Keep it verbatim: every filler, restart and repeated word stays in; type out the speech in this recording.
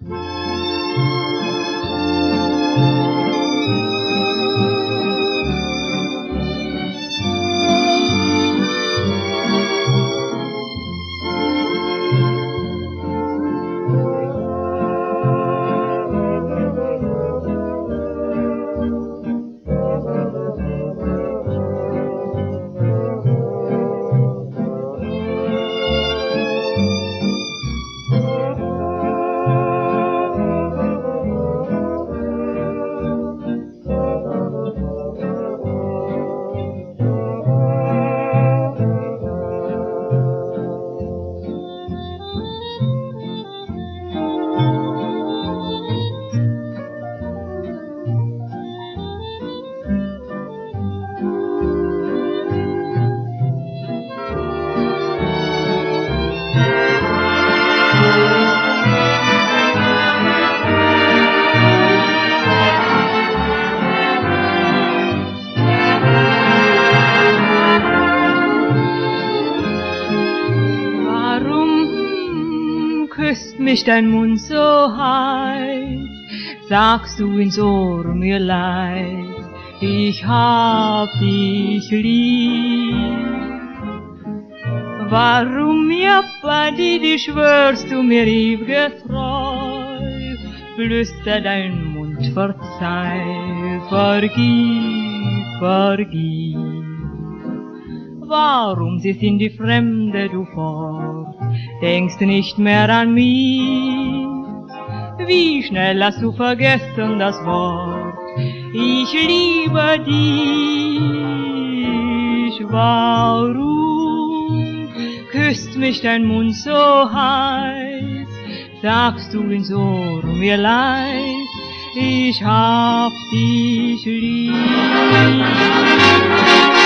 Küsst mich dein Mund so heiß, sagst du ins Ohr mir leid, ich hab dich lieb. Warum, Jappadi, schwörst du mir ew'ge Treu, flüstert dein Mund, verzeih, vergib, vergib. Warum ziehst in die Fremde du fort, denkst nicht mehr an mich? Wie schnell hast du vergessen das Wort, ich liebe dich. Warum küsst mich dein Mund so heiß, sagst du ins Ohr mir leid, ich hab dich lieb.